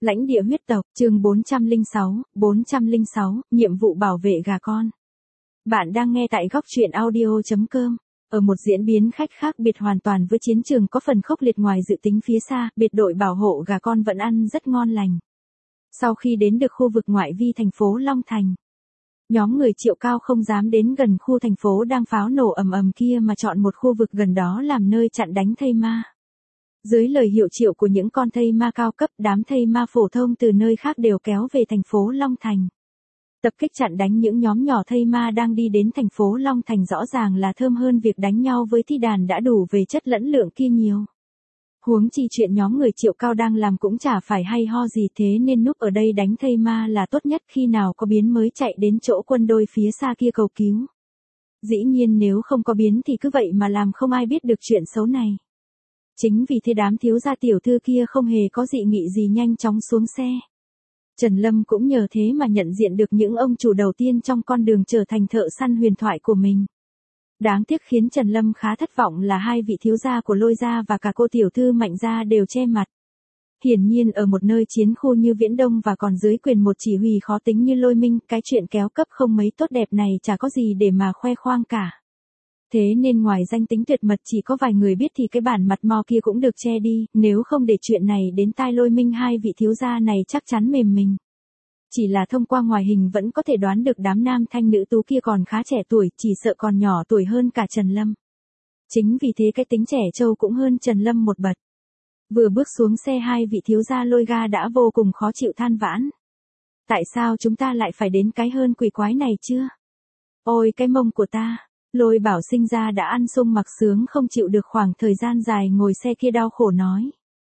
Lãnh địa huyết tộc, chương 406, nhiệm vụ bảo vệ gà con. Bạn đang nghe tại góc truyện audio.com. Ở một diễn biến khách khác biệt hoàn toàn với chiến trường có phần khốc liệt ngoài dự tính phía xa, biệt đội bảo hộ gà con vẫn ăn rất ngon lành. Sau khi đến được khu vực ngoại vi thành phố Long Thành, nhóm người Triệu Cao không dám đến gần khu thành phố đang pháo nổ ầm ầm kia mà chọn một khu vực gần đó làm nơi chặn đánh thây ma. Dưới lời hiệu triệu của những con thây ma cao cấp, đám thây ma phổ thông từ nơi khác đều kéo về thành phố Long Thành. Tập kích chặn đánh những nhóm nhỏ thây ma đang đi đến thành phố Long Thành rõ ràng là thơm hơn việc đánh nhau với thi đàn đã đủ về chất lẫn lượng kia nhiều. Huống chi chuyện nhóm người Triệu Cao đang làm cũng chả phải hay ho gì, thế nên núp ở đây đánh thây ma là tốt nhất, khi nào có biến mới chạy đến chỗ quân đôi phía xa kia cầu cứu. Dĩ nhiên nếu không có biến thì cứ vậy mà làm, không ai biết được chuyện xấu này. Chính vì thế đám thiếu gia tiểu thư kia không hề có dị nghị gì, nhanh chóng xuống xe. Trần Lâm cũng nhờ thế mà nhận diện được những ông chủ đầu tiên trong con đường trở thành thợ săn huyền thoại của mình. Đáng tiếc khiến Trần Lâm khá thất vọng là hai vị thiếu gia của Lôi gia và cả cô tiểu thư Mạnh gia đều che mặt. Hiển nhiên ở một nơi chiến khu như Viễn Đông và còn dưới quyền một chỉ huy khó tính như Lôi Minh, cái chuyện kéo cấp không mấy tốt đẹp này chả có gì để mà khoe khoang cả. Thế nên ngoài danh tính tuyệt mật chỉ có vài người biết thì cái bản mặt mò kia cũng được che đi, nếu không để chuyện này đến tai Lôi Minh hai vị thiếu gia này chắc chắn mềm mình. Chỉ là thông qua ngoại hình vẫn có thể đoán được đám nam thanh nữ tú kia còn khá trẻ tuổi, chỉ sợ còn nhỏ tuổi hơn cả Trần Lâm. Chính vì thế cái tính trẻ trâu cũng hơn Trần Lâm một bậc. Vừa bước xuống xe hai vị thiếu gia Lôi ga đã vô cùng khó chịu than vãn. Tại sao chúng ta lại phải đến cái hơn quỷ quái này chưa? Ôi cái mông của ta! Lôi Bảo sinh ra đã ăn sung mặc sướng không chịu được khoảng thời gian dài ngồi xe kia, đau khổ nói.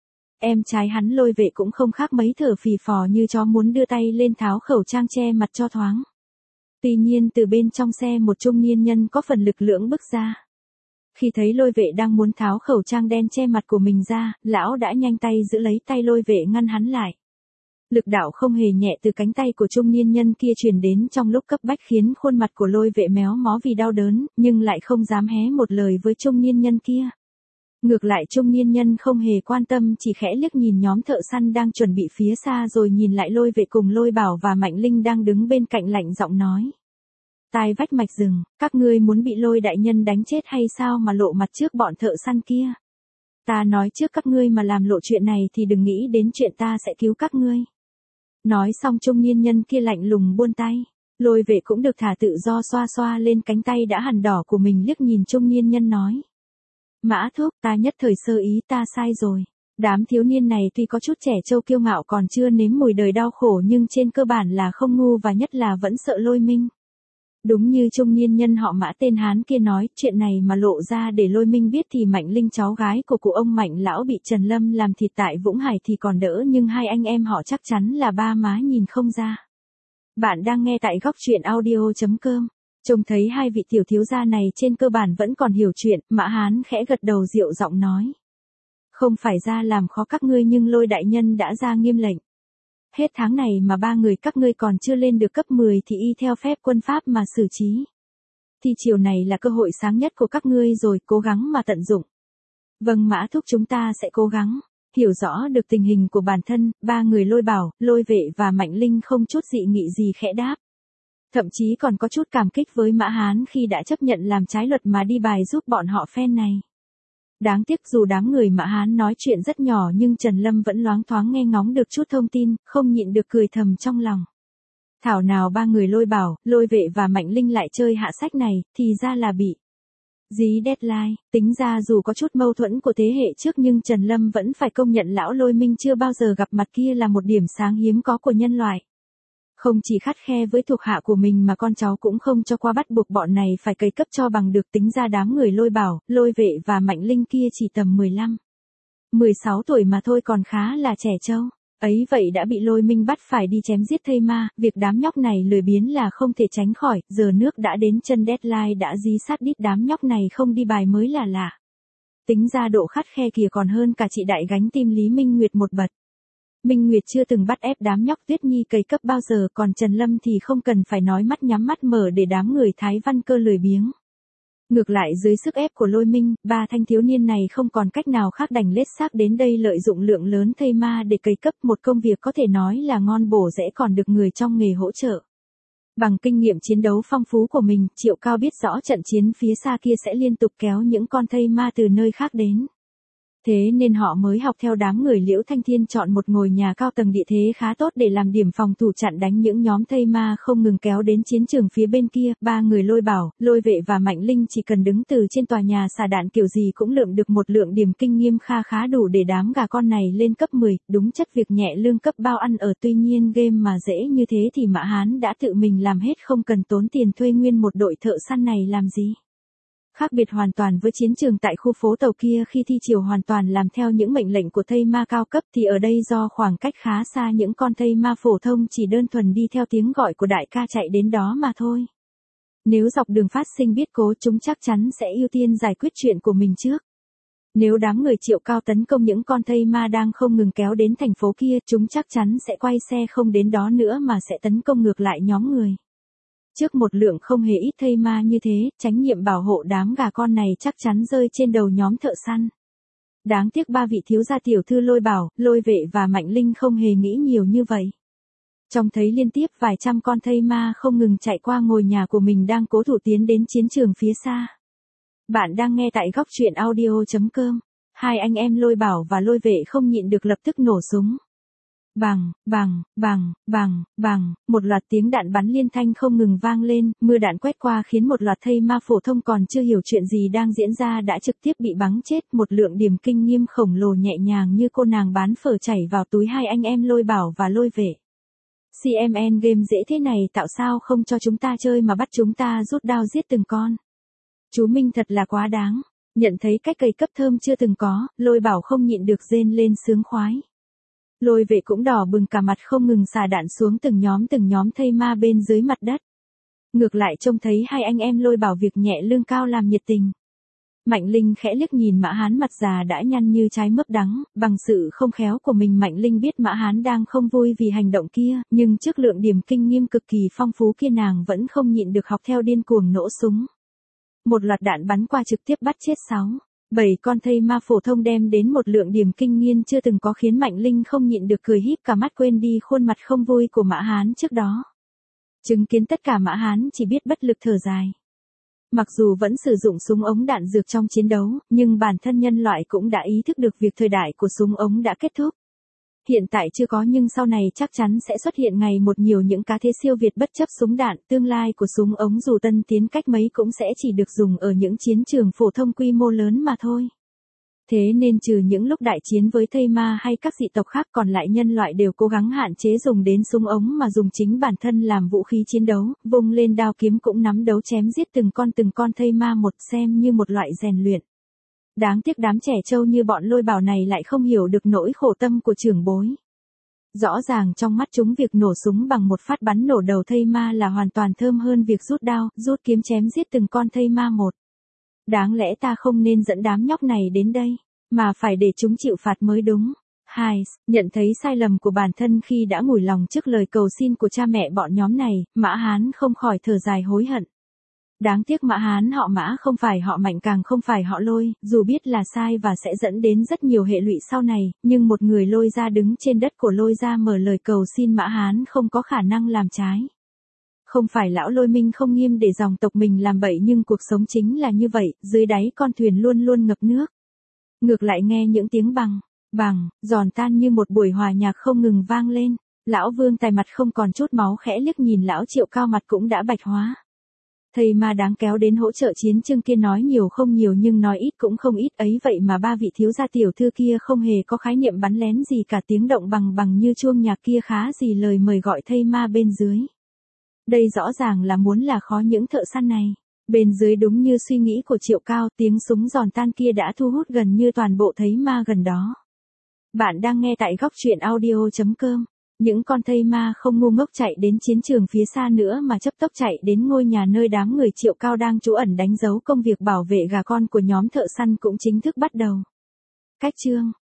Em trai hắn Lôi Vệ cũng không khác mấy, thở phì phò như chó muốn đưa tay lên tháo khẩu trang che mặt cho thoáng. Tuy nhiên từ bên trong xe một trung niên nhân có phần lực lưỡng bước ra. Khi thấy Lôi Vệ đang muốn tháo khẩu trang đen che mặt của mình ra, lão đã nhanh tay giữ lấy tay Lôi Vệ ngăn hắn lại. Lực đạo không hề nhẹ từ cánh tay của trung niên nhân kia truyền đến trong lúc cấp bách khiến khuôn mặt của Lôi Vệ méo mó vì đau đớn, nhưng lại không dám hé một lời với trung niên nhân kia. Ngược lại trung niên nhân không hề quan tâm, chỉ khẽ liếc nhìn nhóm thợ săn đang chuẩn bị phía xa rồi nhìn lại Lôi Vệ cùng Lôi Bảo và Mạnh Linh đang đứng bên cạnh, lạnh giọng nói. Tai vách mạch rừng, các ngươi muốn bị Lôi đại nhân đánh chết hay sao mà lộ mặt trước bọn thợ săn kia? Ta nói trước các ngươi mà làm lộ chuyện này thì đừng nghĩ đến chuyện ta sẽ cứu các ngươi. Nói xong trung niên nhân kia lạnh lùng buông tay. Lôi Vệ cũng được thả tự do, xoa xoa lên cánh tay đã hằn đỏ của mình, liếc nhìn trung niên nhân nói. Mã thúc, ta nhất thời sơ ý, ta sai rồi. Đám thiếu niên này tuy có chút trẻ trâu kiêu ngạo còn chưa nếm mùi đời đau khổ nhưng trên cơ bản là không ngu và nhất là vẫn sợ Lôi Minh. Đúng như trung niên nhân họ Mã tên Hán kia nói, chuyện này mà lộ ra để Lôi Minh biết thì Mạnh Linh cháu gái của cụ ông Mạnh lão bị Trần Lâm làm thịt tại Vũng Hải thì còn đỡ, nhưng hai anh em họ chắc chắn là ba má nhìn không ra. Bạn đang nghe tại góc truyện audio.com. Trông thấy hai vị tiểu thiếu gia này trên cơ bản vẫn còn hiểu chuyện, Mã Hán khẽ gật đầu dịu giọng nói. Không phải ra làm khó các ngươi nhưng Lôi đại nhân đã ra nghiêm lệnh. Hết tháng này mà ba người các ngươi còn chưa lên được cấp 10 thì y theo phép quân pháp mà xử trí. Thì chiều này là cơ hội sáng nhất của các ngươi rồi, cố gắng mà tận dụng. Vâng Mã thúc, chúng ta sẽ cố gắng. Hiểu rõ được tình hình của bản thân, ba người Lôi Bảo, Lôi Vệ và Mạnh Linh không chút dị nghị gì khẽ đáp. Thậm chí còn có chút cảm kích với Mã Hán khi đã chấp nhận làm trái luật mà đi bài giúp bọn họ phen này. Đáng tiếc dù đám người Mã Hán nói chuyện rất nhỏ nhưng Trần Lâm vẫn loáng thoáng nghe ngóng được chút thông tin, không nhịn được cười thầm trong lòng. Thảo nào ba người Lôi Bảo, Lôi Vệ và Mạnh Linh lại chơi hạ sách này, thì ra là bị dí deadline. Tính ra dù có chút mâu thuẫn của thế hệ trước nhưng Trần Lâm vẫn phải công nhận lão Lôi Minh chưa bao giờ gặp mặt kia là một điểm sáng hiếm có của nhân loại. Không chỉ khắt khe với thuộc hạ của mình mà con cháu cũng không cho qua, bắt buộc bọn này phải cày cấp cho bằng được. Tính ra đám người Lôi Bảo, Lôi Vệ và Mạnh Linh kia chỉ tầm 15-16 tuổi mà thôi, còn khá là trẻ trâu. Ấy vậy đã bị Lôi Minh bắt phải đi chém giết thây ma, việc đám nhóc này lười biếng là không thể tránh khỏi, giờ nước đã đến chân, deadline đã dí sát đít, đám nhóc này không đi bài mới là lạ. Tính ra độ khắt khe kìa còn hơn cả chị đại gánh tim Lý Minh Nguyệt một bậc. Minh Nguyệt chưa từng bắt ép đám nhóc Tuyết Nhi cày cấp bao giờ, còn Trần Lâm thì không cần phải nói, mắt nhắm mắt mở để đám người Thái Văn Cơ lười biếng. Ngược lại dưới sức ép của Lôi Minh, ba thanh thiếu niên này không còn cách nào khác đành lết xác đến đây lợi dụng lượng lớn thây ma để cày cấp một công việc có thể nói là ngon bổ rễ còn được người trong nghề hỗ trợ. Bằng kinh nghiệm chiến đấu phong phú của mình, Triệu Cao biết rõ trận chiến phía xa kia sẽ liên tục kéo những con thây ma từ nơi khác đến. Thế nên họ mới học theo đám người Liễu Thanh Thiên chọn một ngôi nhà cao tầng địa thế khá tốt để làm điểm phòng thủ chặn đánh những nhóm thây ma không ngừng kéo đến chiến trường phía bên kia. Ba người Lôi Bảo, Lôi Vệ và Mạnh Linh chỉ cần đứng từ trên tòa nhà xả đạn kiểu gì cũng lượm được một lượng điểm kinh nghiêm khá đủ để đám gà con này lên cấp 10, đúng chất việc nhẹ lương cấp bao ăn ở. Tuy nhiên game mà dễ như thế thì Mã Hán đã tự mình làm hết không cần tốn tiền thuê nguyên một đội thợ săn này làm gì. Khác biệt hoàn toàn với chiến trường tại khu phố tàu kia khi thi triều hoàn toàn làm theo những mệnh lệnh của thây ma cao cấp thì ở đây do khoảng cách khá xa những con thây ma phổ thông chỉ đơn thuần đi theo tiếng gọi của đại ca chạy đến đó mà thôi. Nếu dọc đường phát sinh biết cố chúng chắc chắn sẽ ưu tiên giải quyết chuyện của mình trước. Nếu đám người Triệu Cao tấn công những con thây ma đang không ngừng kéo đến thành phố kia chúng chắc chắn sẽ quay xe không đến đó nữa mà sẽ tấn công ngược lại nhóm người. Trước một lượng không hề ít thây ma như thế, trách nhiệm bảo hộ đám gà con này chắc chắn rơi trên đầu nhóm thợ săn. Đáng tiếc ba vị thiếu gia tiểu thư Lôi Bảo, Lôi Vệ và Mạnh Linh không hề nghĩ nhiều như vậy. Trông thấy liên tiếp vài trăm con thây ma không ngừng chạy qua ngôi nhà của mình đang cố thủ tiến đến chiến trường phía xa. Bạn đang nghe tại góc truyện audio.com. Hai anh em Lôi Bảo và Lôi Vệ không nhịn được lập tức nổ súng. Bằng, một loạt tiếng đạn bắn liên thanh không ngừng vang lên, mưa đạn quét qua khiến một loạt thây ma phổ thông còn chưa hiểu chuyện gì đang diễn ra đã trực tiếp bị bắn chết. Một lượng điểm kinh nghiêm khổng lồ nhẹ nhàng như cô nàng bán phở chảy vào túi hai anh em Lôi Bảo và Lôi Vệ. CMN game dễ thế này tạo sao không cho chúng ta chơi mà bắt chúng ta rút đao giết từng con. Chú Minh thật là quá đáng. Nhận thấy cách cày cấp thơm chưa từng có, Lôi Bảo không nhịn được rên lên sướng khoái. Lôi Vệ cũng đỏ bừng cả mặt không ngừng xả đạn xuống từng nhóm thây ma bên dưới mặt đất. Ngược lại trông thấy hai anh em Lôi Bảo việc nhẹ lương cao làm nhiệt tình. Mạnh Linh khẽ liếc nhìn Mã Hán mặt già đã nhăn như trái mướp đắng, bằng sự không khéo của mình Mạnh Linh biết Mã Hán đang không vui vì hành động kia, nhưng trước lượng điểm kinh nghiêm cực kỳ phong phú kia nàng vẫn không nhịn được học theo điên cuồng nổ súng. Một loạt đạn bắn qua trực tiếp bắt chết 7 con thây ma phổ thông đem đến một lượng điểm kinh nghiên chưa từng có khiến Mạnh Linh không nhịn được cười híp cả mắt quên đi khuôn mặt không vui của Mã Hán trước đó. Chứng kiến tất cả Mã Hán chỉ biết bất lực thở dài. Mặc dù vẫn sử dụng súng ống đạn dược trong chiến đấu, nhưng bản thân nhân loại cũng đã ý thức được việc thời đại của súng ống đã kết thúc. Hiện tại chưa có nhưng sau này chắc chắn sẽ xuất hiện ngày một nhiều những cá thế siêu việt bất chấp súng đạn. Tương lai của súng ống dù tân tiến cách mấy cũng sẽ chỉ được dùng ở những chiến trường phổ thông quy mô lớn mà thôi. Thế nên trừ những lúc đại chiến với thây ma hay các dị tộc khác còn lại nhân loại đều cố gắng hạn chế dùng đến súng ống mà dùng chính bản thân làm vũ khí chiến đấu, vung lên đao kiếm cũng nắm đấu chém giết từng con thây ma một xem như một loại rèn luyện. Đáng tiếc đám trẻ trâu như bọn Lôi Bảo này lại không hiểu được nỗi khổ tâm của trưởng bối. Rõ ràng trong mắt chúng việc nổ súng bằng một phát bắn nổ đầu thây ma là hoàn toàn thơm hơn việc rút đao, rút kiếm chém giết từng con thây ma một. Đáng lẽ ta không nên dẫn đám nhóc này đến đây, mà phải để chúng chịu phạt mới đúng. 2. Nhận thấy sai lầm của bản thân khi đã ngủi lòng trước lời cầu xin của cha mẹ bọn nhóm này, Mã Hán không khỏi thở dài hối hận. Đáng tiếc Mã Hán họ Mã không phải họ Mạnh càng không phải họ Lôi, dù biết là sai và sẽ dẫn đến rất nhiều hệ lụy sau này, nhưng một người Lôi gia đứng trên đất của Lôi gia mở lời cầu xin Mã Hán không có khả năng làm trái. Không phải lão Lôi Minh không nghiêm để dòng tộc mình làm bậy nhưng cuộc sống chính là như vậy, dưới đáy con thuyền luôn luôn ngập nước. Ngược lại nghe những tiếng bằng, giòn tan như một buổi hòa nhạc không ngừng vang lên, lão Vương Tài mặt không còn chút máu khẽ liếc nhìn lão Triệu Cao mặt cũng đã bạch hóa. Thầy mà đáng kéo đến hỗ trợ chiến trường kia nói nhiều không nhiều nhưng nói ít cũng không ít ấy vậy mà ba vị thiếu gia tiểu thư kia không hề có khái niệm bắn lén gì cả tiếng động bằng như chuông nhạc kia khá gì lời mời gọi thây ma bên dưới. Đây rõ ràng là muốn là khó những thợ săn này. Bên dưới đúng như suy nghĩ của Triệu Cao tiếng súng giòn tan kia đã thu hút gần như toàn bộ thây ma gần đó. Bạn đang nghe tại góc truyện audio.com. Những con thây ma không ngu ngốc chạy đến chiến trường phía xa nữa mà chấp tốc chạy đến ngôi nhà nơi đám người Triệu Cao đang trú ẩn đánh dấu công việc bảo vệ gà con của nhóm thợ săn cũng chính thức bắt đầu. Cách chương